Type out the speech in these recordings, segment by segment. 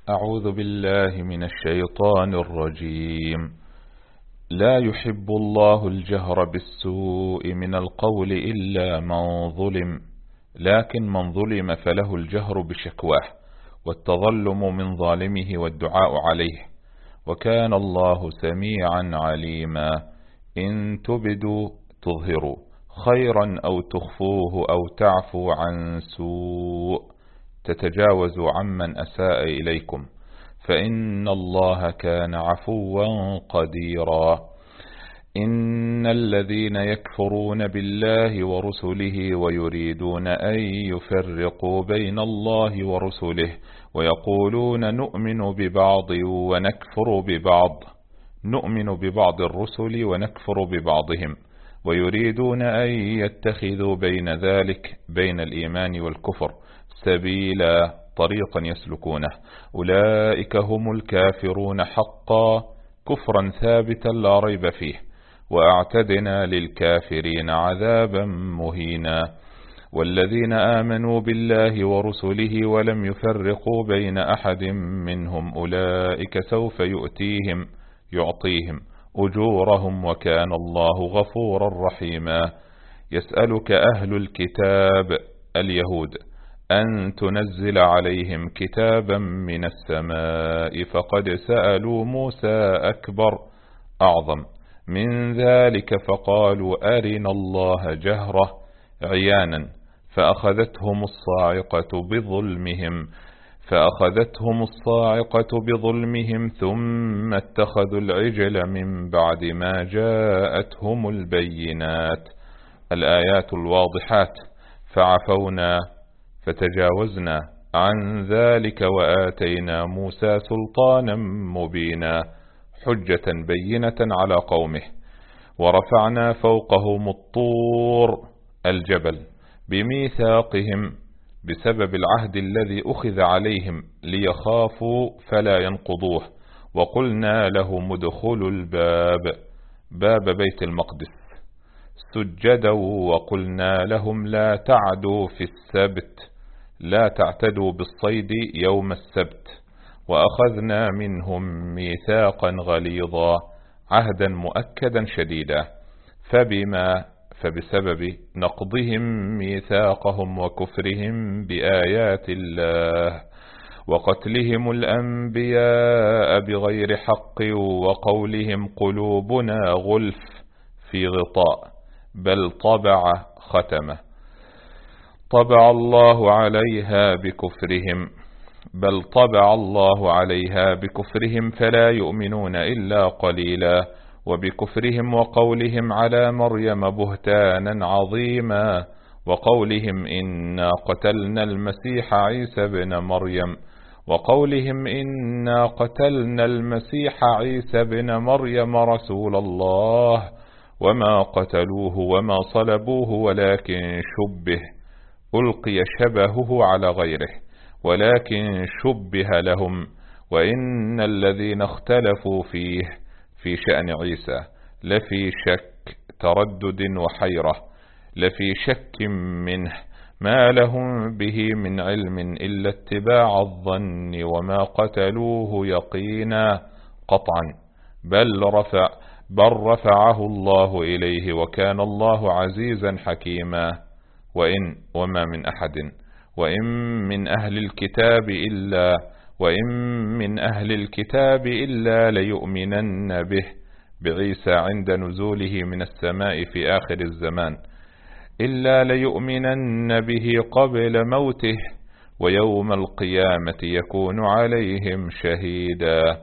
أعوذ بالله من الشيطان الرجيم. لا يحب الله الجهر بالسوء من القول إلا من ظلم، لكن من ظلم فله الجهر بشكواه والتظلم من ظالمه والدعاء عليه، وكان الله سميعا عليما. إن تبدوا تظهروا خيرا أو تخفوه أو تعفو عن سوء تتجاوزوا عمن أساء إليكم، فإن الله كان عفوا قديرا. إن الذين يكفرون بالله ورسله ويريدون أن يفرقوا بين الله ورسله ويقولون نؤمن ببعض ونكفر ببعض، نؤمن ببعض الرسل ونكفر ببعضهم، ويريدون أن يتخذوا بين ذلك بين الإيمان والكفر سبيلا طريقا يسلكونه، أولئك هم الكافرون حقا كفرا ثابتا لا ريب فيه، وأعتدنا للكافرين عذابا مهينا. والذين آمنوا بالله ورسله ولم يفرقوا بين أحد منهم أولئك سوف يعطيهم أجورهم، وكان الله غفورا رحيما. يسألك أهل الكتاب اليهود أن تنزل عليهم كتابا من السماء، فقد سألوا موسى أكبر أعظم من ذلك فقالوا أرنا الله جهرة عيانا، فأخذتهم الصاعقة بظلمهم ثم اتخذوا العجل من بعد ما جاءتهم البينات. الآيات الواضحات. فعفونا فتجاوزنا عن ذلك وآتينا موسى سلطانا مبينا حجة بينة على قومه، ورفعنا فوقهم الطور الجبل بميثاقهم بسبب العهد الذي أخذ عليهم ليخافوا فلا ينقضوه، وقلنا لهم ادخلوا باب بيت المقدس سجدا، وقلنا لهم لا تعدوا في السبت، لا تعتدوا بالصيد يوم السبت، وأخذنا منهم ميثاقا غليظا عهدا مؤكدا شديدا، فبسبب نقضهم ميثاقهم وكفرهم بآيات الله وقتلهم الأنبياء بغير حق وقولهم قلوبنا غلف في غطاء بل طبع الله عليها بكفرهم فلا يؤمنون إلا قليلا، وبكفرهم وقولهم على مريم بهتانا عظيما، وقولهم إنا قتلنا المسيح عيسى بن مريم رسول الله وما قتلوه وما صلبوه ولكن ألقي شبهه على غيره ولكن شبه لهم، وإن الذين اختلفوا فيه في شأن عيسى لفي شك تردد وحيرة، لفي شك منه ما لهم به من علم إلا اتباع الظن، وما قتلوه يقينا قطعا بل رفعه الله إليه وكان الله عزيزا حكيما. وإن من أهل الكتاب إلا ليؤمنن به بعيسى عند نزوله من السماء في آخر الزمان، إلا ليؤمنن به قبل موته ويوم القيامة يكون عليهم شهيدا.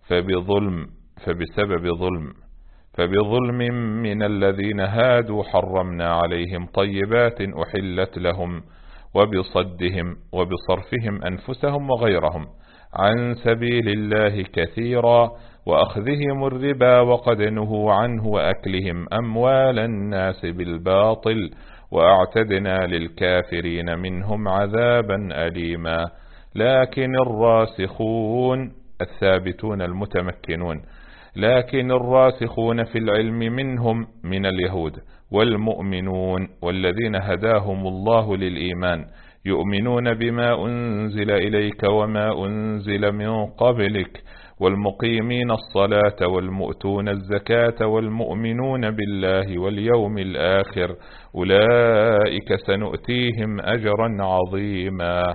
فبظلم من الذين هادوا حرمنا عليهم طيبات أحلت لهم، وبصرفهم أنفسهم وغيرهم عن سبيل الله كثيرا، وأخذهم الربا وقد نهوا عنه، وأكلهم أموال الناس بالباطل، وأعتدنا للكافرين منهم عذابا أليما. لكن الراسخون الثابتون المتمكنون في العلم منهم من اليهود والمؤمنون والذين هداهم الله للإيمان يؤمنون بما أنزل إليك وما أنزل من قبلك والمقيمين الصلاة والمؤتون الزكاة والمؤمنون بالله واليوم الآخر أولئك سنؤتيهم أجرا عظيما.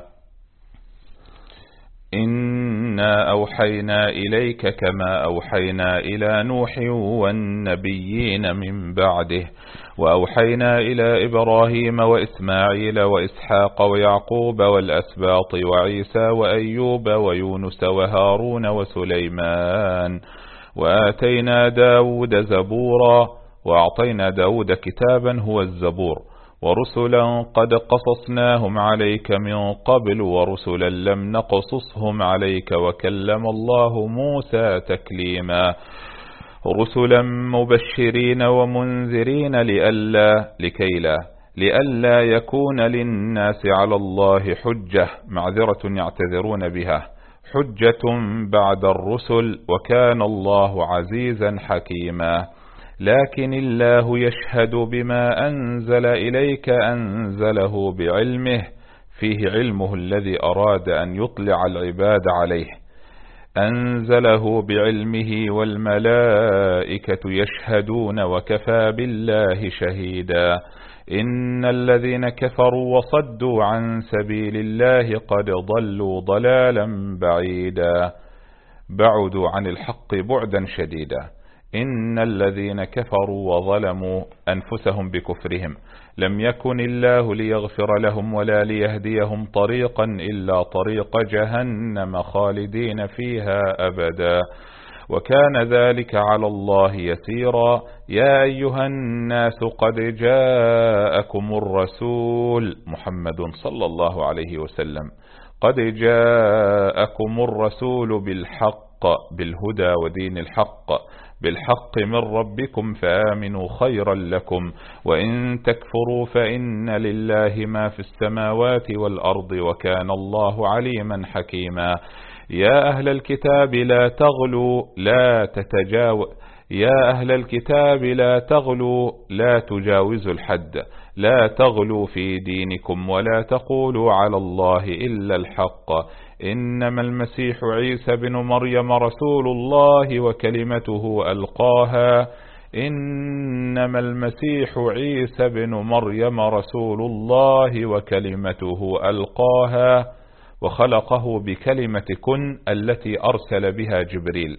إنا أوحينا إليك كما أوحينا إلى نوح والنبيين من بعده وأوحينا إلى إبراهيم وإسماعيل وإسحاق ويعقوب والأسباط وعيسى وأيوب ويونس وهارون وسليمان وآتينا داود زبورا وأعطينا داود كتابا هو الزبور ورسلا قد قصصناهم عليك من قبل ورسلا لم نقصصهم عليك وكلم الله موسى تكليما رسلا مبشرين ومنذرين لئلا يكون للناس على الله حجة معذرة يعتذرون بها حجة بعد الرسل وكان الله عزيزا حكيما. لكن الله يشهد بما أنزل إليك أنزله بعلمه فيه علمه الذي أراد أن يطلع العباد عليه أنزله بعلمه والملائكة يشهدون وكفى بالله شهيدا. إن الذين كفروا وصدوا عن سبيل الله قد ضلوا ضلالا بعيدا بعدوا عن الحق بعدا شديدا. إن الذين كفروا وظلموا أنفسهم بكفرهم لم يكن الله ليغفر لهم ولا ليهديهم طريقا إلا طريق جهنم خالدين فيها أبدا وكان ذلك على الله يسيرا. يا أيها الناس قد جاءكم الرسول محمد صلى الله عليه وسلم قد جاءكم الرسول بالهدى ودين الحق بالحق من ربكم فآمنوا خيرا لكم وإن تكفروا فإن لله ما في السماوات والأرض وكان الله عليما حكيما. يا أهل الكتاب لا تغلوا لا تجاوزوا الحد لا تغلوا في دينكم ولا تقولوا على الله إلا الحق إنما المسيح عيسى بن مريم رسول الله وكلمته ألقاها وخلقه بكلمة كن التي أرسل بها جبريل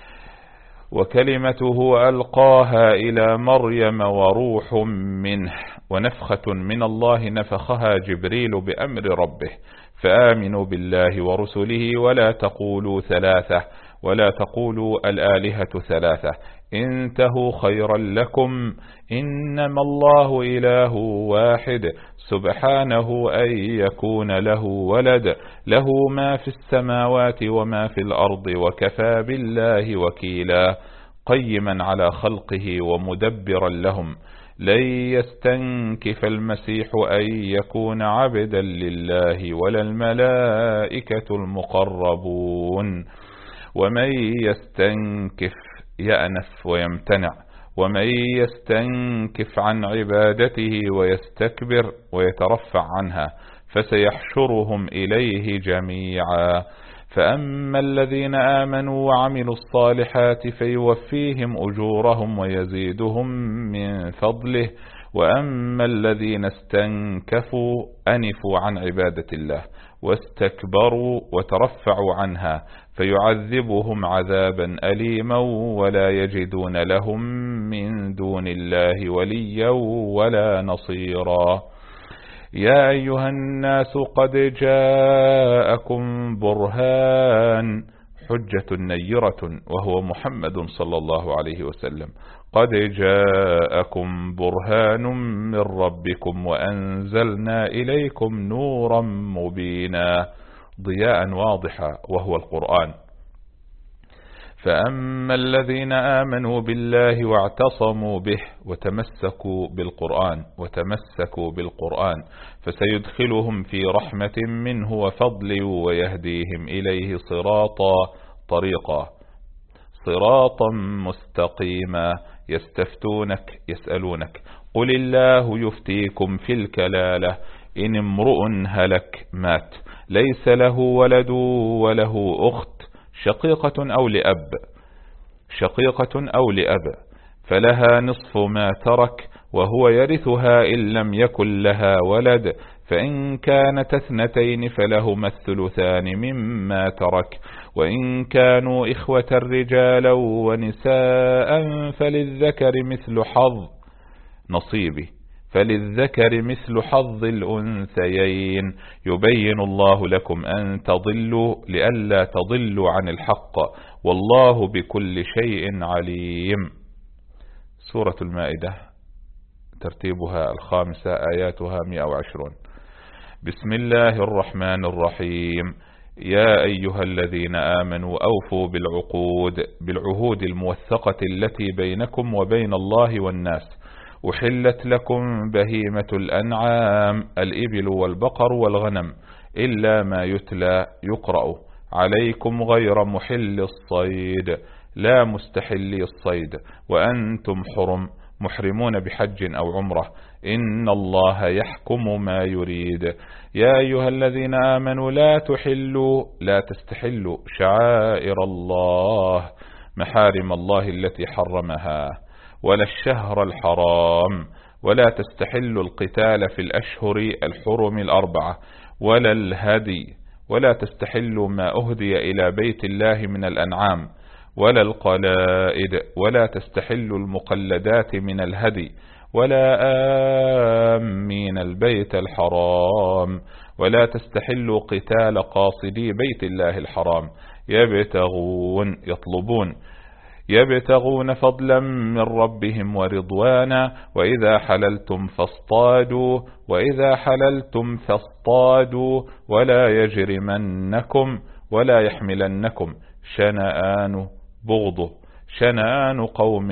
وكلمته ألقاها إلى مريم وروح منه ونفخة من الله نفخها جبريل بأمر ربه فآمنوا بالله ورسله ولا تقولوا ثلاثة ولا تقولوا الآلهة ثلاثة انتهوا خيرا لكم إنما الله إله واحد سبحانه أن يكون له ولد له ما في السماوات وما في الأرض وكفى بالله وكيلا قيما على خلقه ومدبرا لهم لن يستنكف المسيح أن يكون عبدا لله ولا الملائكة المقربون ومن يستنكف يأنف ويمتنع ومن يستنكف عن عبادته ويستكبر ويترفع عنها فسيحشرهم إليه جميعا. فأما الذين آمنوا وعملوا الصالحات فيوفيهم أجورهم ويزيدهم من فضله وأما الذين استنكفوا أنفوا عن عبادة الله واستكبروا وترفعوا عنها فيعذبهم عذابا أليما ولا يجدون لهم من دون الله وليا ولا نصيرا. يا أيها الناس قد جاءكم برهان حجة نيرة وهو محمد صلى الله عليه وسلم قد جاءكم برهان من ربكم وأنزلنا إليكم نورا مبينا ضياء واضحا وهو القرآن. فأما الذين آمنوا بالله واعتصموا به وتمسكوا بالقرآن فسيدخلهم في رحمة منه وفضل ويهديهم إليه صراطا مستقيما. يستفتونك يسألونك قل الله يفتيكم في الكلالة إن امرؤ هلك مات ليس له ولد وله أخت شقيقة أو لأب فلها نصف ما ترك وهو يرثها إن لم يكن لها ولد، فإن كانت اثنتين فلهما الثلثان مما ترك، وإن كانوا إخوة رجالا ونساء فللذكر مثل حظ الأنثيين، يبين الله لكم أن تضلوا لئلا تضلوا عن الحق، والله بكل شيء عليم. سورة المائدة ترتيبها 5 آياتها 120. بسم الله الرحمن الرحيم. يا أيها الذين آمنوا أوفوا بالعهود الموثقة التي بينكم وبين الله والناس. أحلت لكم بهيمة الأنعام الإبل والبقر والغنم إلا ما يتلى يقرأ عليكم غير محل الصيد لا مستحلي الصيد وأنتم محرمون بحج أو عمرة، إن الله يحكم ما يريد. يا أيها الذين آمنوا لا تستحلوا شعائر الله محارم الله التي حرمها ولا الشهر الحرام، ولا تستحلوا القتال في الأشهر الحرم 4 ولا الهدي، ولا تستحلوا ما أهدي إلى بيت الله من الأنعام ولا القلائد، ولا تستحلوا المقلدات من الهدي ولا آمين البيت الحرام، ولا تستحلوا قتال قاصدي بيت الله الحرام يبتغون فضلا من ربهم ورضوانا، وإذا حللتم فاصطادوا ولا يحملنكم شنآن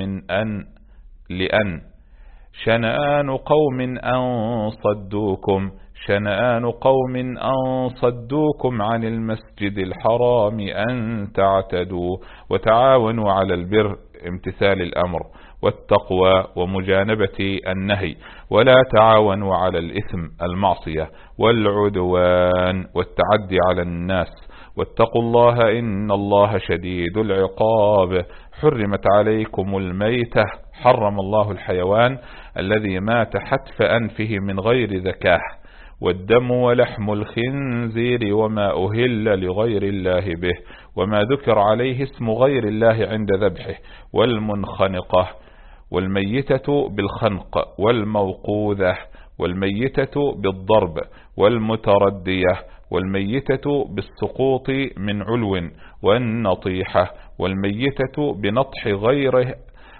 قوم أن صدوكم عن المسجد الحرام أن تعتدوا، وتعاونوا على البر امتثال الأمر والتقوى ومجانبة النهي، ولا تعاونوا على الإثم المعصية والعدوان والتعدي على الناس، واتقوا الله إن الله شديد العقاب. حرمت عليكم الميتة، حرم الله الحيوان الذي مات حتف أنفه من غير ذكاه، والدم ولحم الخنزير وما أهل لغير الله به، وما ذكر عليه اسم غير الله عند ذبحه، والمنخنقة والميتة بالخنق والموقوذة والميتة بالضرب والمتردية والميتة بالسقوط من علو، والنطيحة والميتة بنطح غيره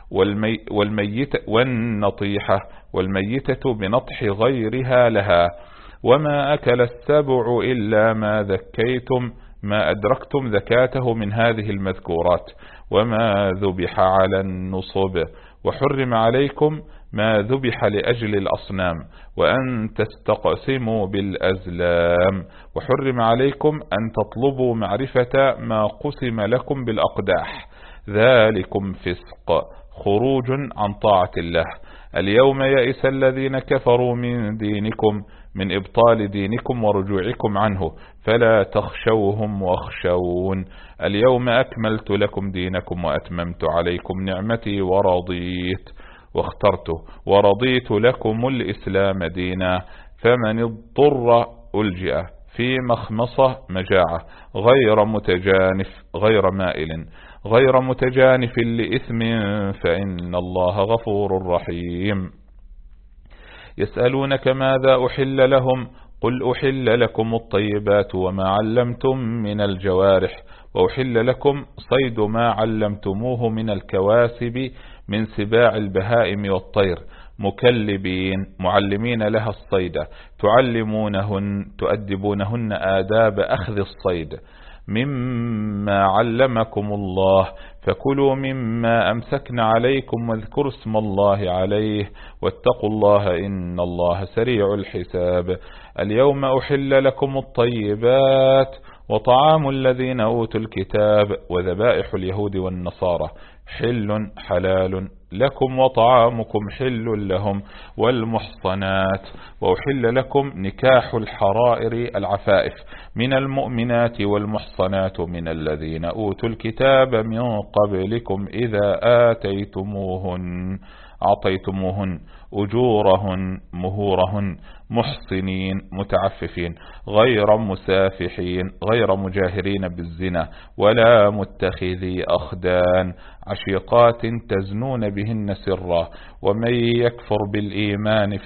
والميتة بنطح غيرها لها، وما أكل السبع إلا ما ذكيتم ما أدركتم ذكاته من هذه المذكورات، وما ذبح على النصب، وحرم عليكم ما ذبح لأجل الأصنام، وأن تستقسموا بالأزلام، وحرم عليكم أن تطلبوا معرفة ما قسم لكم بالأقداح، ذلكم فسق خروج عن طاعة الله. اليوم يئس الذين كفروا من دينكم من إبطال دينكم ورجوعكم عنه، فلا تخشوهم واخشون. اليوم أكملت لكم دينكم وأتممت عليكم نعمتي ورضيت لكم الإسلام دينا، فمن اضطر ألجأ في مخمصة مجاعة غير متجانف لإثم فإن الله غفور رحيم. يسألونك ماذا أحل لهم، قل أحل لكم الطيبات وما علمتم من الجوارح، وأحل لكم صيد ما علمتموه من الكواسب من سباع البهائم والطير، مكلبين معلمين لها الصيد، تؤدبونهن آداب أخذ الصيد، مما علمكم الله، فكلوا مما أمسكن عليكم واذكروا اسم الله عليه، واتقوا الله إن الله سريع الحساب. اليوم أحل لكم الطيبات، وطعام الذين أوتوا الكتاب وذبائح اليهود والنصارى حل حلال لكم وطعامكم حل لهم والمحصنات. وأحل لكم نكاح الحرائر العفائف من المؤمنات والمحصنات من الذين أوتوا الكتاب من قبلكم إذا أعطيتموهن أجورهن مهورهن محصنين متعففين غير مسافحين غير مجاهرين بالزنا ولا متخذي أخدان عشيقات تزنون بهن سرا ومن يكفر بالإيمان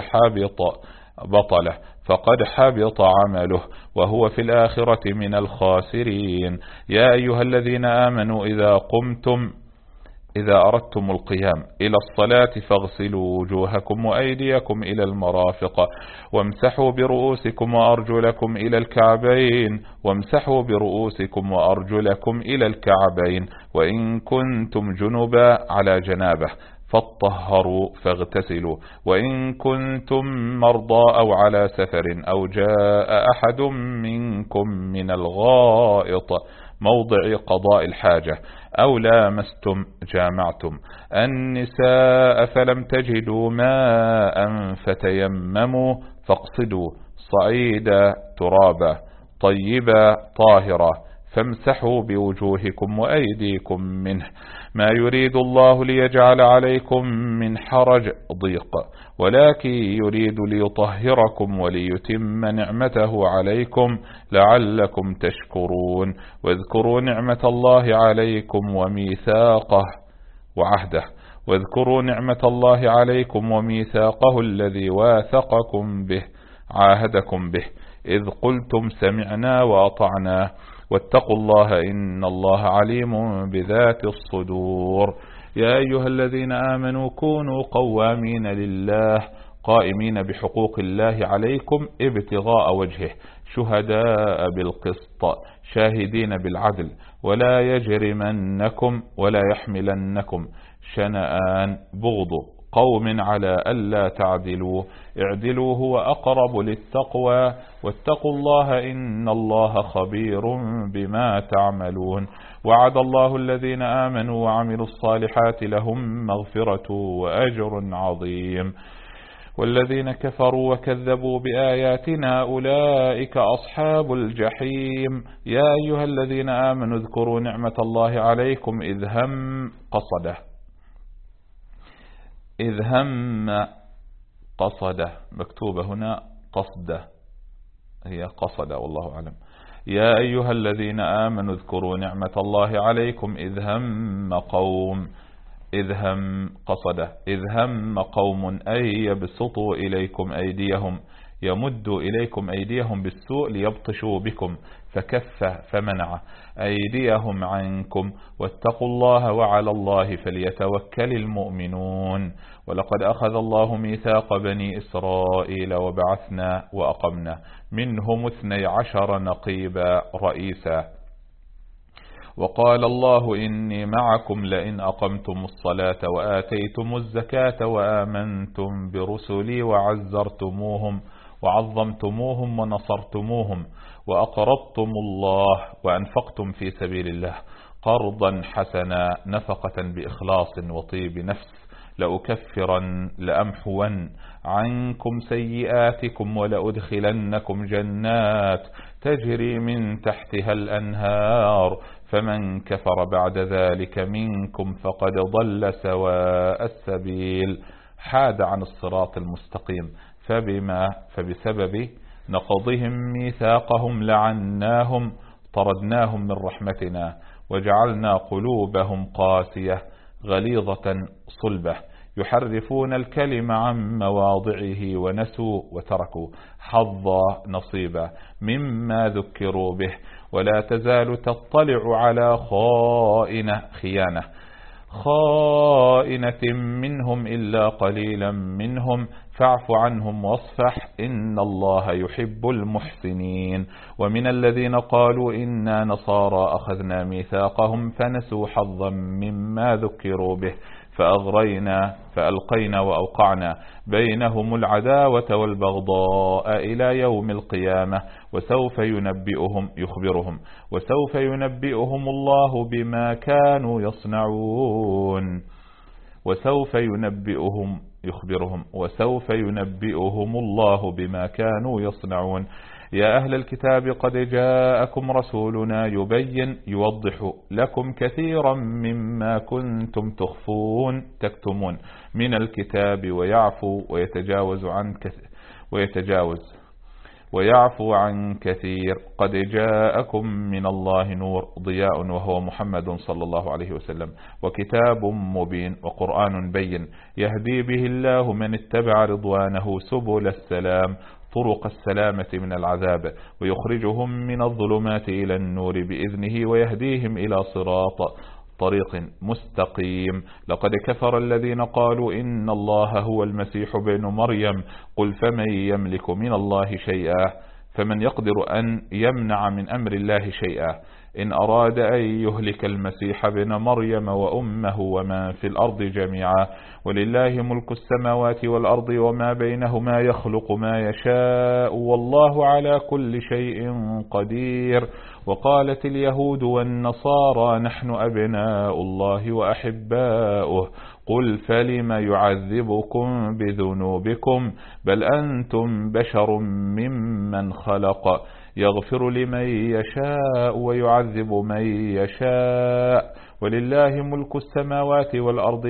فقد حبط عمله وهو في الآخرة من الخاسرين. يا أيها الذين آمنوا إذا أردتم القيام إلى الصلاة فاغسلوا وجوهكم وأيديكم إلى المرافق وامسحوا برؤوسكم وأرجلكم إلى الكعبين وإن كنتم جنبا على جنابه فاطهروا فاغتسلوا وإن كنتم مرضى أو على سفر أو جاء أحد منكم من الغائط موضع قضاء الحاجة أو لامستم جامعتم النساء فلم تجدوا ماء فتيمموا فاقصدوا صعيدا ترابا طيبا طاهرا فامسحوا بوجوهكم وأيديكم منه ما يريد الله ليجعل عليكم من حرج ضيق ولكن يريد ليطهركم وليتم نعمته عليكم لعلكم تشكرون. واذكروا نعمة الله عليكم وميثاقه الذي عاهدكم به إذ قلتم سمعنا وأطعنا واتقوا الله إن الله عليم بذات الصدور. يا أيها الذين آمنوا كونوا قوامين لله قائمين بحقوق الله عليكم ابتغاء وجهه شهداء بالقسط شاهدين بالعدل ولا يحملنكم شنآن بغض قوم على ألا تعدلوا اعدلوا هو أقرب للتقوى واتقوا الله إن الله خبير بما تعملون. وعد الله الذين آمنوا وعملوا الصالحات لهم مغفرة وأجر عظيم والذين كفروا وكذبوا بآياتنا أولئك أصحاب الجحيم. يا أيها الذين آمنوا اذكروا نعمة الله عليكم إذ هم قصده مكتوبة هنا قصده هي قصده والله أعلم. يا أيها الذين آمنوا اذكروا نعمة الله عليكم إذ هم قوم أن يبسطوا إليكم أيديهم يمدوا إليكم أيديهم بالسوء ليبطشوا بكم فكف فمنع أيديهم عنكم واتقوا الله وعلى الله فليتوكل المؤمنون. ولقد أخذ الله ميثاق بني إسرائيل وبعثنا وأقمنا منهم 12 نقيبا رئيسا وقال الله إني معكم لئن أقمتم الصلاة وآتيتم الزكاة وآمنتم برسلي وعظمتموهم ونصرتموهم وأقرضتم الله وأنفقتم في سبيل الله قرضا حسنا نفقة بإخلاص وطيب نفس لأمحون عنكم سيئاتكم ولأدخلنكم جنات تجري من تحتها الأنهار فمن كفر بعد ذلك منكم فقد ضل سواء السبيل حاد عن الصراط المستقيم فبسبب نقضهم ميثاقهم لعناهم طردناهم من رحمتنا وجعلنا قلوبهم قاسية غليظة صلبة يحرفون الكلم عن مواضعه ونسوا وتركوا حظا نصيبا مما ذكروا به ولا تزال تطلع على خائنة منهم إلا قليلا منهم فاعف عنهم واصفح إن الله يحب المحسنين. ومن الذين قالوا إنا نصارى أخذنا ميثاقهم فنسوا حظا مما ذكروا به فألقينا وأوقعنا بينهم العداوة والبغضاء إلى يوم القيامة وسوف ينبئهم الله بما كانوا يصنعون. وسوف ينبئهم الله بما كانوا يصنعون. يا أهل الكتاب قد جاءكم رسولنا يوضح لكم كثيرا مما كنتم تكتمون من الكتاب ويعفو عن كثير. قد جاءكم من الله نور ضياء وهو محمد صلى الله عليه وسلم، وكتاب مبين وقرآن بين يهدي به الله من اتبع رضوانه سبل السلام، طرق السلامة من العذاب، ويخرجهم من الظلمات إلى النور بإذنه ويهديهم إلى طريق مستقيم. لقد كفر الذين قالوا إن الله هو المسيح ابن مريم، قل فمن يملك من الله شيئا، فمن يقدر أن يمنع من أمر الله شيئا إن أراد أن يهلك المسيح ابن مريم وأمه وما في الأرض جميعا، ولله ملك السماوات والأرض وما بينهما يخلق ما يشاء والله على كل شيء قدير. وقالت اليهود والنصارى نحن أبناء الله وأحباؤه، قل فلم يعذبكم بذنوبكم بل أنتم بشر ممن خلق، يغفر لمن يشاء ويعذب من يشاء، ولله ملك السماوات والأرض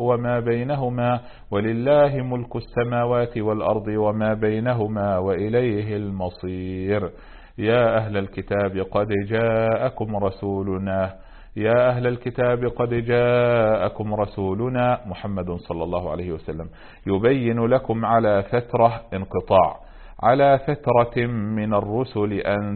وما بينهما وإليه المصير. يا أهل الكتاب قد جاءكم رسولنا محمد صلى الله عليه وسلم يبين لكم على فترة انقطاع، على فترة من الرسل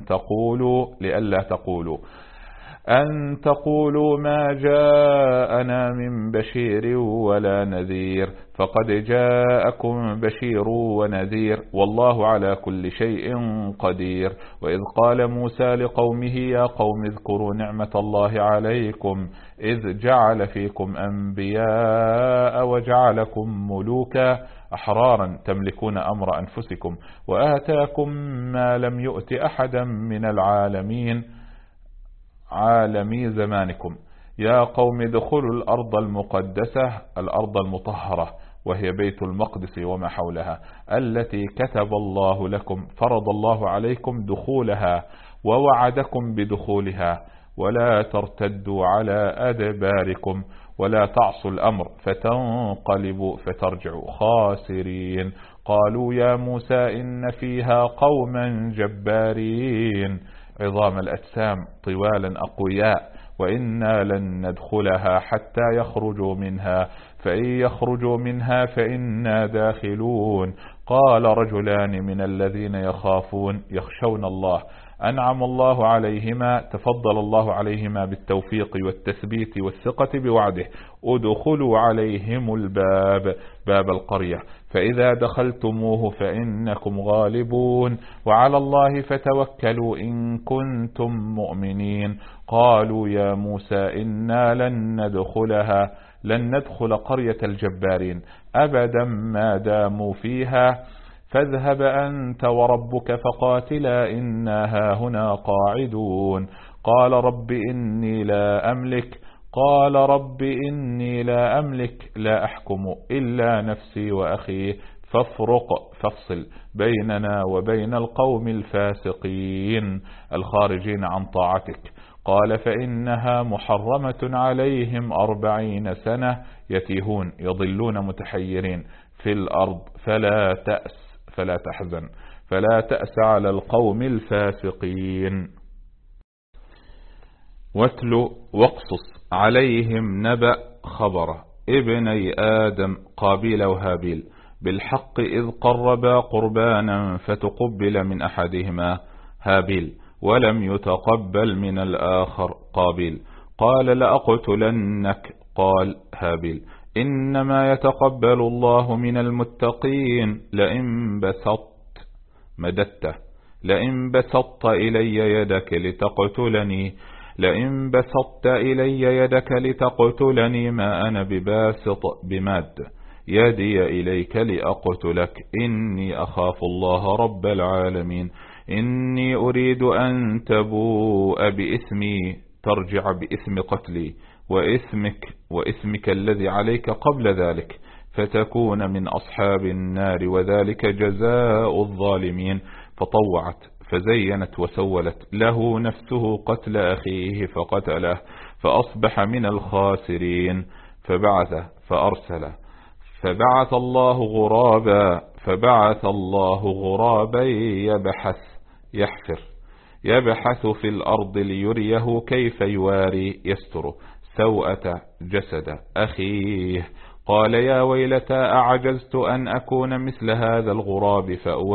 أن تقولوا ما جاءنا من بشير ولا نذير، فقد جاءكم بشير ونذير والله على كل شيء قدير. وإذ قال موسى لقومه يا قوم اذكروا نعمة الله عليكم إذ جعل فيكم أنبياء وجعلكم ملوكا أحرارا تملكون أمر أنفسكم وآتاكم ما لم يؤت أحدا من عالمي زمانكم. يا قوم ادخلوا الأرض المقدسة، الأرض المطهرة وهي بيت المقدس وما حولها، التي كتب الله لكم، فرض الله عليكم دخولها ووعدكم بدخولها، ولا ترتدوا على أدباركم ولا تعصوا الأمر فتنقلبوا فترجعوا خاسرين. قالوا يا موسى إن فيها قوما جبارين عظام الأجسام طوالا أقوياء وإنا لن ندخلها حتى يخرجوا منها، فإن يخرجوا منها فإنا داخلون. قال رجلان من الذين يخشون الله أنعم الله عليهما، تفضل الله عليهما بالتوفيق والتثبيت والثقة بوعده، ادخلوا عليهم الباب، باب القرية، فإذا دخلتموه فإنكم غالبون، وعلى الله فتوكلوا إن كنتم مؤمنين. قالوا يا موسى إنا لن ندخل قرية الجبارين أبدا ما داموا فيها، فاذهب أنت وربك فقاتلا إنا هاهنا قاعدون. قال رب إني لا أملك لا أحكم إلا نفسي وأخيه، فافصل بيننا وبين القوم الفاسقين الخارجين عن طاعتك. قال فإنها محرمة عليهم 40 سنة يتيهون يضلون متحيرين في الأرض فلا تأس على القوم الفاسقين. واتل واقصص عليهم نبأ خبر ابني آدم قابيل وهابيل بالحق إذ قربا قربانا فتقبل من أحدهما هابيل ولم يتقبل من الآخر قابيل، قال لأقتلنك، قال هابيل إنما يتقبل الله من المتقين، لئن بسطت إلي يدك لتقتلني ما أنا بباسط بماد يدي إليك لأقتلك إني أخاف الله رب العالمين. إني أريد أن تبوء بإثمي، ترجع بإثم قتلي وإثمك الذي عليك قبل ذلك، فتكون من أصحاب النار، وذلك جزاء الظالمين. فطوعت فزينت وسولت له نفسه قتل أخيه فقتله، فأصبح من الخاسرين. فبعث فأرسل فبعث الله غرابا يبحث في الأرض ليريه كيف يواري يستر سوءة جسد أخيه. قال يا ويلتى أعجزت أن أكون مثل هذا الغراب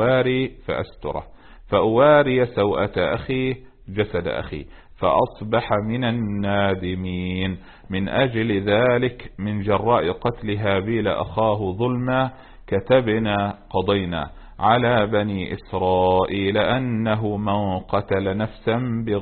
فأواري سوءة أخيه جسد أخي، فأصبح من النادمين. من أجل ذلك من جراء قتل هابيل أخاه ظلما قضينا على بني إسرائيل أنه من قتل نفسا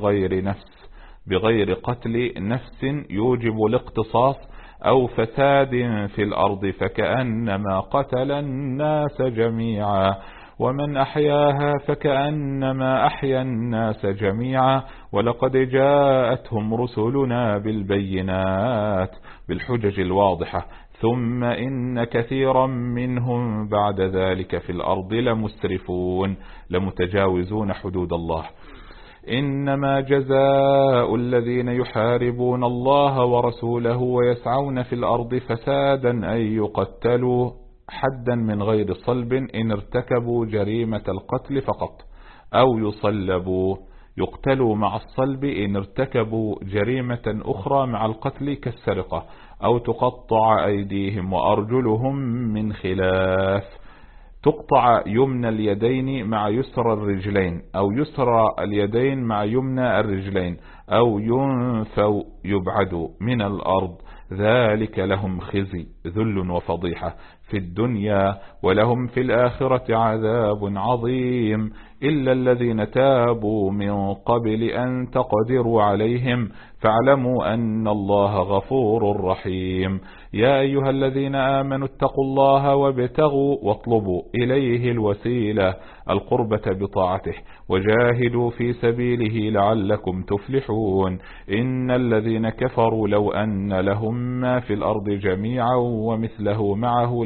بغير قتل نفس يوجب الاقتصاص أو فساد في الأرض فكأنما قتل الناس جميعا، ومن أحياها فكأنما أحيا الناس جميعا. ولقد جاءتهم رسلنا بالحجج الواضحة، ثم إن كثيرا منهم بعد ذلك في الأرض لمتجاوزون حدود الله. إنما جزاء الذين يحاربون الله ورسوله ويسعون في الأرض فسادا أن يقتلوا حدا من غير صلب إن ارتكبوا جريمة القتل فقط، أو يقتلوا مع الصلب إن ارتكبوا جريمة أخرى مع القتل كالسرقة، أو تقطع أيديهم وأرجلهم من خلاف. تقطع يمنى اليدين مع يسرى الرجلين، أو يسرى اليدين مع يمنى الرجلين، أو ينفوا يبعدوا من الأرض. ذلك لهم خزي ذل وفضيحة في الدنيا، ولهم في الآخرة عذاب عظيم. إلا الذين تابوا من قبل أن تقدروا عليهم فاعلموا أن الله غفور رحيم. يا أيها الذين آمنوا اتقوا الله وابتغوا واطلبوا إليه الوسيلة القربة بطاعته، وجاهدوا في سبيله لعلكم تفلحون. إن الذين كفروا لو أن لهم ما في الأرض جميعا ومثله معه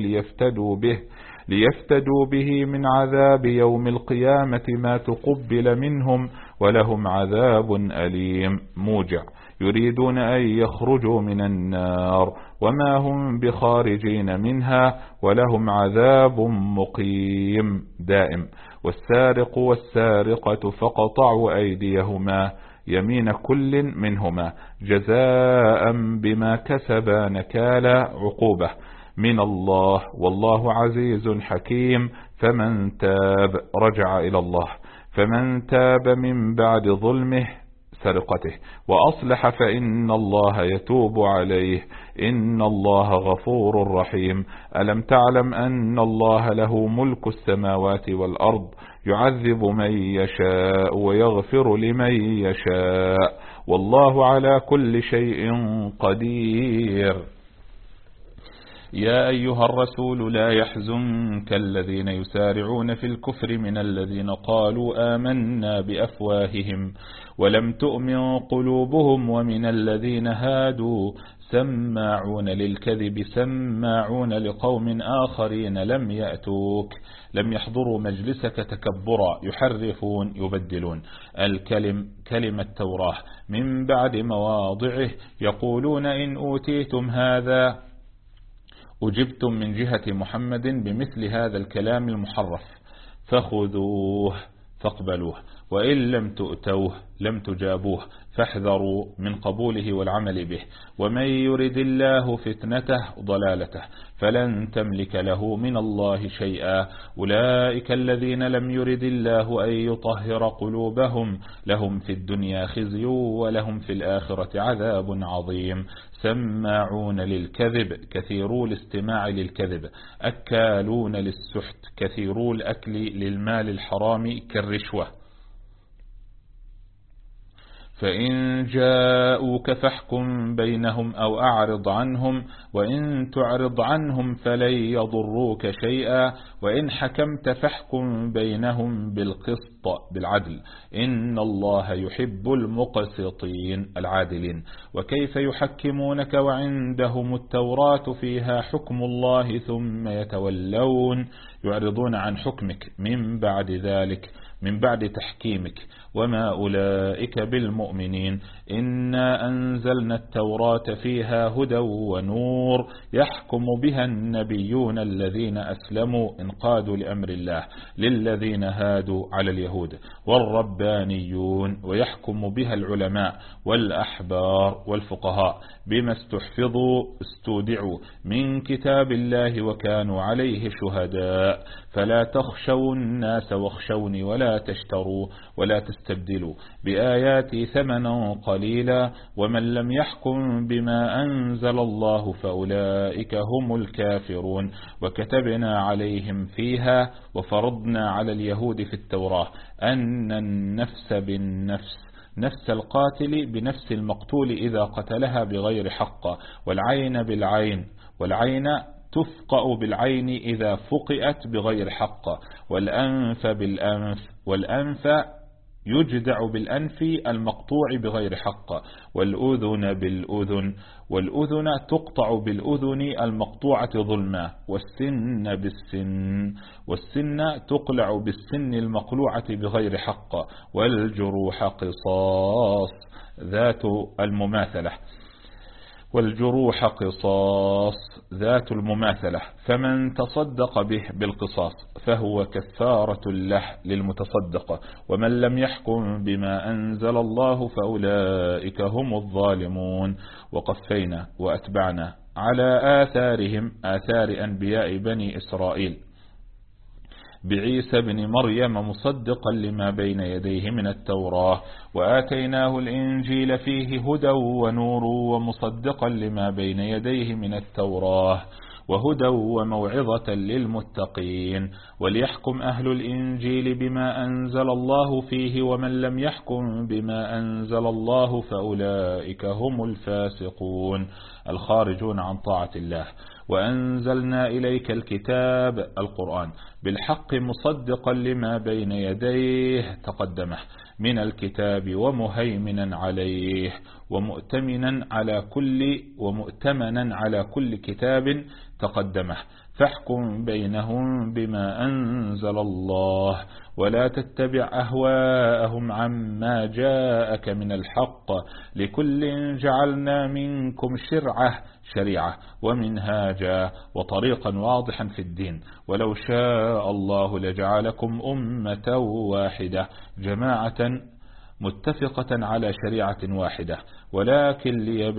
ليفتدوا به من عذاب يوم القيامة ما تقبل منهم ولهم عذاب أليم موجع. يريدون أن يخرجوا من النار وما هم بخارجين منها ولهم عذاب مقيم دائم. والسارق والسارقة فقطعوا أيديهما يمين كل منهما جزاء بما كسبا نكالا عقوبة من الله، والله عزيز حكيم. فمن تاب رجع إلى الله، فمن تاب من بعد ظلمه سرقته وأصلح فإن الله يتوب عليه، إن الله غفور رحيم. ألم تعلم أن الله له ملك السماوات والأرض، يعذب من يشاء ويغفر لمن يشاء، والله على كل شيء قدير. يا أيها الرسول لا يحزنك الذين يسارعون في الكفر من الذين قالوا آمنا بأفواههم ولم تؤمن قلوبهم، ومن الذين هادوا سماعون للكذب سماعون لقوم آخرين لم يأتوك لم يحضروا مجلسك تكبرا يحرفون يبدلون كلمة التوراة من بعد مواضعه، يقولون إن أوتيتم هذا أجبتم من جهة محمد بمثل هذا الكلام المحرف فخذوه فاقبلوه، وإن لم تؤتوه لم تجابوه فاحذروا من قبوله والعمل به. ومن يرد الله فتنته ضلالته فلن تملك له من الله شيئا. أولئك الذين لم يرد الله أن يطهر قلوبهم لهم في الدنيا خزي ولهم في الآخرة عذاب عظيم. سماعون للكذب كثيرو الاستماع للكذب، أكالون للسحت كثيرو الأكل للمال الحرام كالرشوة. فإن جاءوك فاحكم بينهم أو أعرض عنهم، وإن تعرض عنهم فلن يضروك شيئا، وإن حكمت فاحكم بينهم بالقسط بالعدل، إن الله يحب المقسطين العادلين. وكيف يحكمونك وعندهم التوراة فيها حكم الله ثم يتولون يعرضون عن حكمك من بعد ذلك، من بعد تحكيمك، وما أولئك بالمؤمنين. إنا أنزلنا التوراة فيها هدى ونور يحكم بها النبيون الذين أسلموا انقادوا لأمر الله للذين هادوا على اليهود والربانيون، ويحكم بها العلماء والأحبار والفقهاء بما استودعوا من كتاب الله وكانوا عليه شهداء. فلا تخشوا الناس واخشوني ولا تشتروا ولا تستبدلوا بآياتي ثمنا قليلا، ومن لم يحكم بما أنزل الله فأولئك هم الكافرون. وكتبنا عليهم فيها وفرضنا على اليهود في التوراة أن النفس بالنفس، نفس القاتل بنفس المقتول إذا قتلها بغير حق، والعين بالعين، والعين تفقأ بالعين إذا فقئت بغير حق، والأنف بالأنف، والأنف يجدع بالأنف المقطوع بغير حق، والأذن بالأذن، والأذن تقطع بالأذن المقطوعة ظلما، والسن بالسن، والسن تقلع بالسن المقلوعة بغير حق، والجروح قصاص ذات المماثلة، والجروح قصاص ذات المماثلة، فمن تصدق به بالقصاص فهو كفارة له للمتصدق، ومن لم يحكم بما أنزل الله فأولئك هم الظالمون. وقفينا وأتبعنا على آثارهم، آثار أنبياء بني إسرائيل، بعيسى بن مريم مصدقا لما بين يديه من التوراة، وآتيناه الإنجيل فيه هدى ونور ومصدقا لما بين يديه من التوراة، وهدى وموعظة للمتقين. وليحكم أهل الإنجيل بما أنزل الله فيه، ومن لم يحكم بما أنزل الله فأولئك هم الفاسقون الخارجون عن طاعة الله. وأنزلنا إليك الكتاب القرآن بالحق مصدقا لما بين يديه تقدمه من الكتاب ومهيمنا عليه ومؤتمنا على كل كتاب تقدمه، فاحكم بينهم بما أنزل الله، ولا تتبع أهواءهم عما جاءك من الحق، لكل جعلنا منكم شريعة ومنهاجا وطريقا واضحا في الدين، ولو شاء الله لجعلكم أمة واحدة جماعة متفقة على شريعة واحدة، ولكن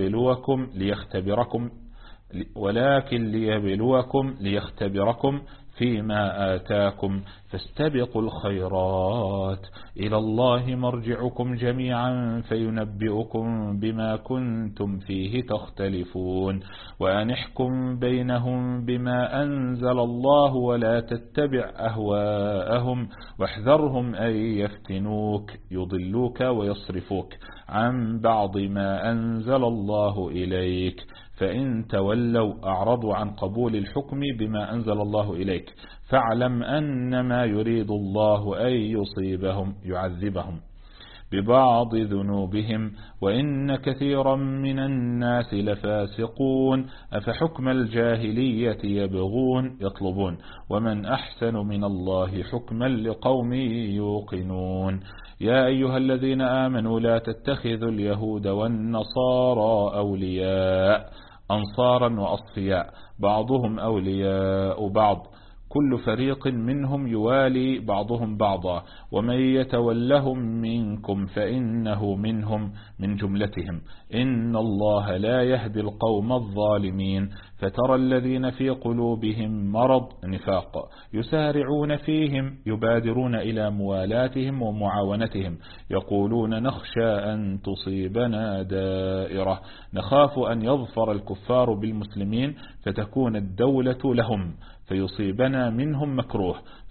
ليختبركم فيما آتاكم، فاستبقوا الخيرات، إلى الله مرجعكم جميعا فينبئكم بما كنتم فيه تختلفون. وأن احكم بينهم بما أنزل الله ولا تتبع أهواءهم، واحذرهم أن يفتنوك يضلوك ويصرفوك عن بعض ما أنزل الله إليك، فإن تولوا أعرضوا عن قبول الحكم بما أنزل الله إليك، فاعلم أنما يريد الله أن يعذبهم ببعض ذنوبهم، وإن كثيرا من الناس لفاسقون، أفحكم الجاهلية يطلبون، ومن أحسن من الله حكما لقوم يوقنون. يا أيها الذين آمنوا لا تتخذوا اليهود والنصارى أولياء، أنصارا وأصفياء بعضهم أولياء بعض، كل فريق منهم يوالي بعضهم بعضا، ومن يتولهم منكم فإنه منهم من جملتهم، إن الله لا يهدي القوم الظالمين. فترى الذين في قلوبهم مرض نفاق يسارعون فيهم يبادرون إلى موالاتهم ومعاونتهم، يقولون نخشى أن تصيبنا دائرة، نخاف أن يظفر الكفار بالمسلمين فتكون الدولة لهم فيصيبنا منهم مكروه،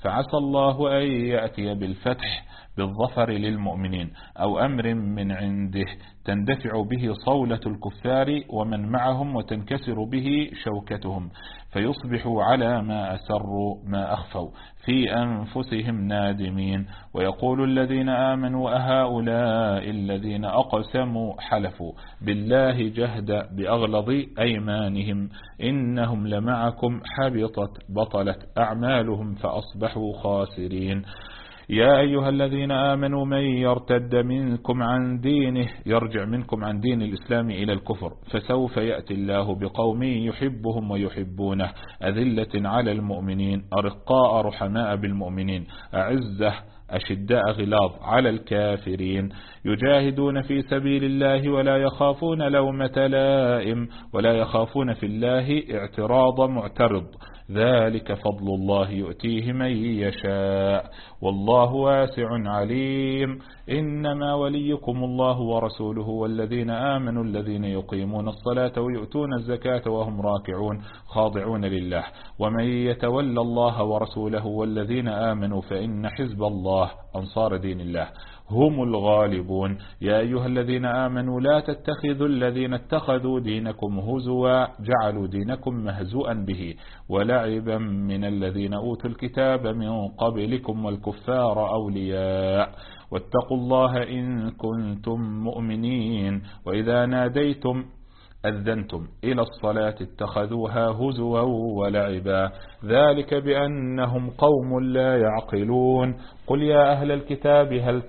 فعسى الله أن يأتي بالفتح بالظفر للمؤمنين أو أمر من عنده تندفع به صولة الكفار ومن معهم وتنكسر به شوكتهم فيصبحوا على ما أسروا ما أخفوا في أنفسهم نادمين. ويقول الذين آمنوا أهؤلاء الذين أقسموا حلفوا بالله جهد بأغلظ أيمانهم إنهم لمعكم بطلت أعمالهم فأصبحوا خاسرين. يا أيها الذين آمنوا من يرتد منكم عن دينه يرجع منكم عن دين الإسلام إلى الكفر فسوف يأتي الله بقوم يحبهم ويحبونه أذلة على المؤمنين أرقاء رحماء بالمؤمنين أعزة أشداء غلاظ على الكافرين يجاهدون في سبيل الله ولا يخافون لومة لائم ولا يخافون في الله اعتراض معترض ذلك فضل الله يؤتيه من يشاء والله واسع عليم. إنما وليكم الله ورسوله والذين آمنوا الذين يقيمون الصلاة ويؤتون الزكاة وهم راكعون خاضعون لله ومن يتولى الله ورسوله والذين آمنوا فإن حزب الله أنصار دين الله هم الغالبون. يا أيها الذين آمنوا لا تتخذوا الذين اتخذوا دينكم هزوا جعلوا دينكم مهزوءا به ولعبا من الذين أوتوا الكتاب من قبلكم والكفار أولياء واتقوا الله إن كنتم مؤمنين وإذا ناديتم أذنتم إلى الصلاة اتخذوها هزوا ولعبا ذلك بأنهم قوم لا يعقلون. قل يا أهل الكتاب هل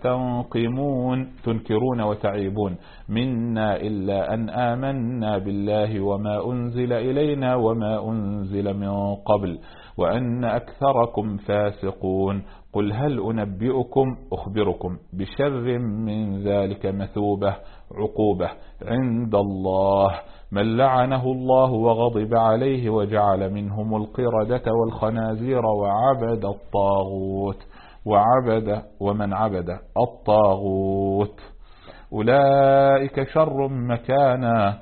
تنكرون وتعيبون منا إلا أن آمنا بالله وما أنزل إلينا وما أنزل من قبل وأن أكثركم فاسقون. قل هل أخبركم بشر من ذلك مثوبة عقوبة عند الله من لعنه الله وغضب عليه وجعل منهم القردة والخنازير ومن عبد الطاغوت أولئك شر مكانا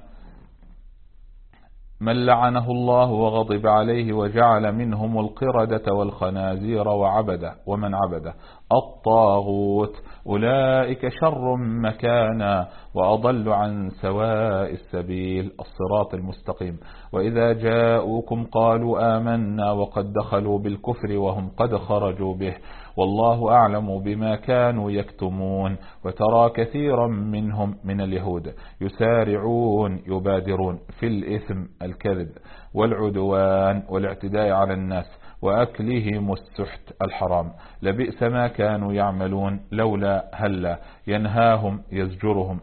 من لعنه الله وغضب عليه وجعل منهم القردة والخنازير ومن عبد الطاغوت أولئك شر مكانا وأضل عن سواء السبيل الصراط المستقيم. وإذا جاءوكم قالوا آمنا وقد دخلوا بالكفر وهم قد خرجوا به والله أعلم بما كانوا يكتمون. وترى كثيرا منهم من اليهود يبادرون في الإثم الكذب والعدوان والاعتداء على الناس وأكلهم السحت الحرام لبئس ما كانوا يعملون لولا هلا ينهاهم يزجرهم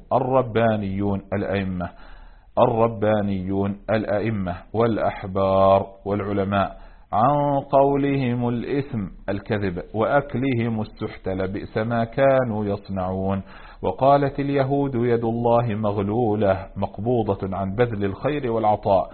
الربانيون الأئمة والأحبار والعلماء عن قولهم الإثم الكذب وأكلهم السحت لبئس ما كانوا يصنعون. وقالت اليهود يد الله مغلولة مقبوضة عن بذل الخير والعطاء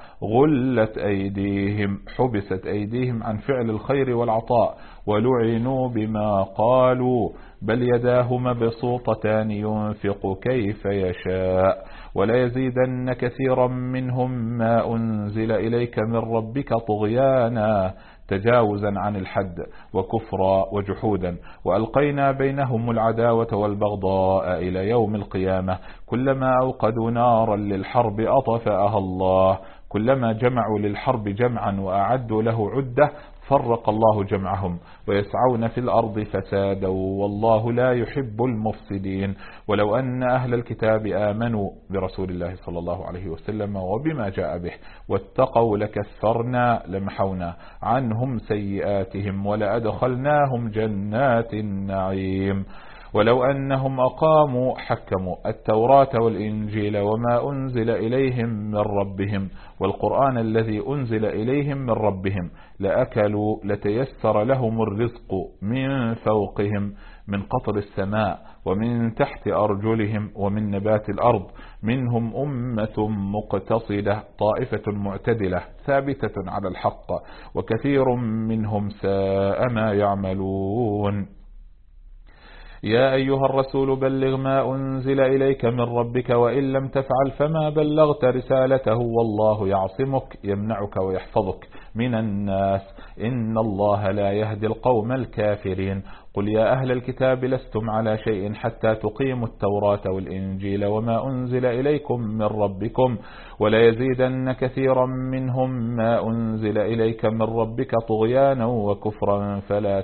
حبست أيديهم عن فعل الخير والعطاء ولعنوا بما قالوا بل يداه مبسوطتان ينفق كيف يشاء ولا يزيدن كثيرا منهم ما أنزل إليك من ربك طغيانا تجاوزا عن الحد وكفرا وجحودا وألقينا بينهم العداوة والبغضاء إلى يوم القيامة كلما أوقدوا نارا للحرب أطفأها الله كلما جمعوا للحرب جمعا وأعدوا له عدة فرق الله جمعهم ويسعون في الأرض فسادا والله لا يحب المفسدين. ولو أن أهل الكتاب آمنوا برسول الله صلى الله عليه وسلم وبما جاء به واتقوا لكفرنا لمحونا عنهم سيئاتهم ولأدخلناهم جنات النعيم. ولو أنهم حكموا التوراة والإنجيل وما أنزل إليهم من ربهم والقرآن الذي أنزل إليهم من ربهم لأكلوا لتيسر لهم الرزق من فوقهم من قطر السماء ومن تحت أرجلهم ومن نبات الأرض منهم أمة مقتصدة طائفة معتدلة ثابتة على الحق وكثير منهم ساء ما يعملون. يا أيها الرسول بلغ ما أنزل إليك من ربك وإن لم تفعل فما بلغت رسالته والله يعصمك يمنعك ويحفظك من الناس إن الله لا يهدي القوم الكافرين. قل يا أهل الكتاب لستم على شيء حتى تقيموا التوراة والإنجيل وما أنزل إليكم من ربكم ولا يزيدن كثيرا منهم ما أنزل إليك من ربك طغيانا وكفرا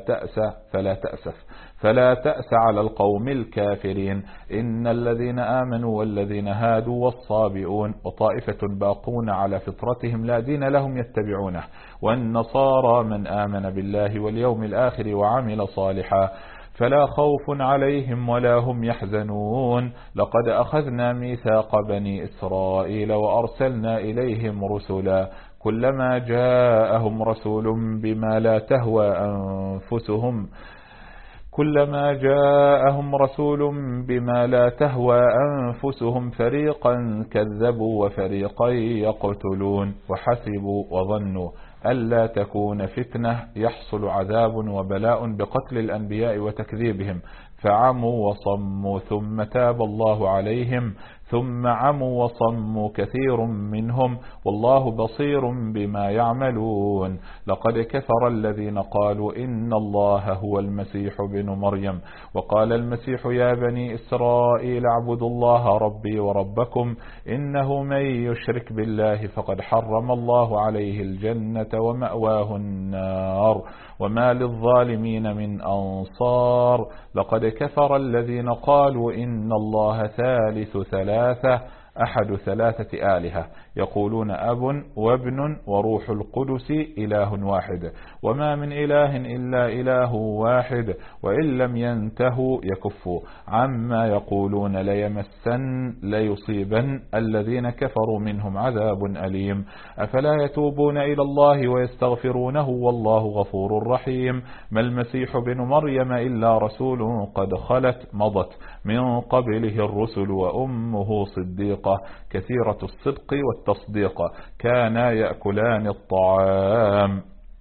فلا تأس على القوم الكافرين. إن الذين آمنوا والذين هادوا والصابئون وطائفة باقون على فطرتهم لا دين لهم يتبعونه والنصارى من آمن بالله واليوم الآخر وعمل صالحا فلا خوف عليهم ولا هم يحزنون. لقد أخذنا ميثاق بني إسرائيل وأرسلنا إليهم رسلا كلما جاءهم رسول بما لا تهوى أنفسهم فريقا كذبوا وفريقا يقتلون وحسبوا وظنوا ألا تكون فتنة يحصل عذاب وبلاء بقتل الأنبياء وتكذيبهم فعموا وصموا ثم تاب الله عليهم ثم عموا وصموا كثير منهم والله بصير بما يعملون. لقد كفر الذين قالوا إن الله هو المسيح بن مريم وقال المسيح يا بني إسرائيل اعبدوا الله ربي وربكم إنه من يشرك بالله فقد حرم الله عليه الجنة ومأواه النار وما للظالمين من أنصار. لقد كفر الذين قالوا إن الله ثالث ثلاثة أحد ثلاثة آلهة يقولون أب وابن وروح القدس إله واحد وما من إله إلا إله واحد وإن لم ينتهوا يكفوا عما يقولون ليصيبن الذين كفروا منهم عذاب أليم. أفلا يتوبون إلى الله ويستغفرونه والله غفور رحيم. ما المسيح بن مريم إلا رسول قد مضت من قبله الرسل وأمه صديقة كثيرة الصدق والتصديق كانا يأكلان الطعام.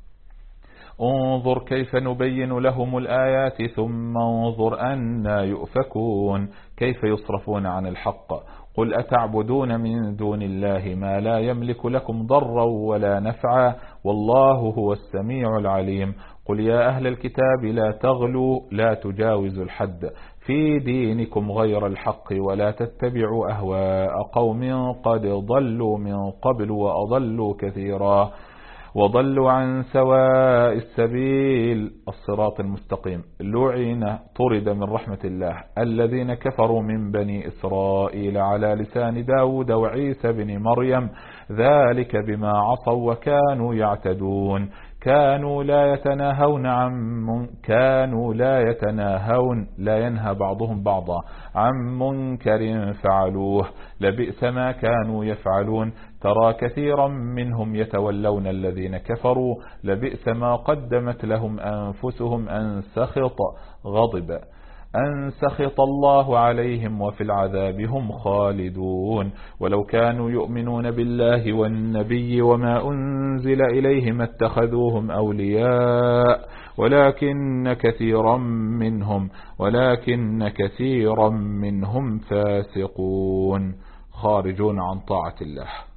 انظر كيف نبين لهم الآيات ثم انظر أنا يؤفكون كيف يصرفون عن الحق. قل أتعبدون من دون الله ما لا يملك لكم ضرا ولا نفعا والله هو السميع العليم. قل يا أهل الكتاب لا تغلوا لا تجاوزوا الحد في دينكم غير الحق ولا تتبعوا أهواء قوم قد ضلوا من قبل وأضلوا كثيرا وضلوا عن سواء السبيل الصراط المستقيم. لعن طرد من رحمة الله الذين كفروا من بني إسرائيل على لسان داود وعيسى بن مريم ذلك بما عصوا وكانوا يعتدون كانوا لا يتناهون لا ينهى بعضهم بعضا عن منكر فعلوه لبئس ما كانوا يفعلون. ترى كثيرا منهم يتولون الذين كفروا لبئس ما قدمت لهم أنفسهم أن سخط الله عليهم وفي العذاب هم خالدون. ولو كانوا يؤمنون بالله والنبي وما أنزل إليهم اتخذوهم أولياء ولكن كثيرا منهم فاسقون خارجون عن طاعة الله.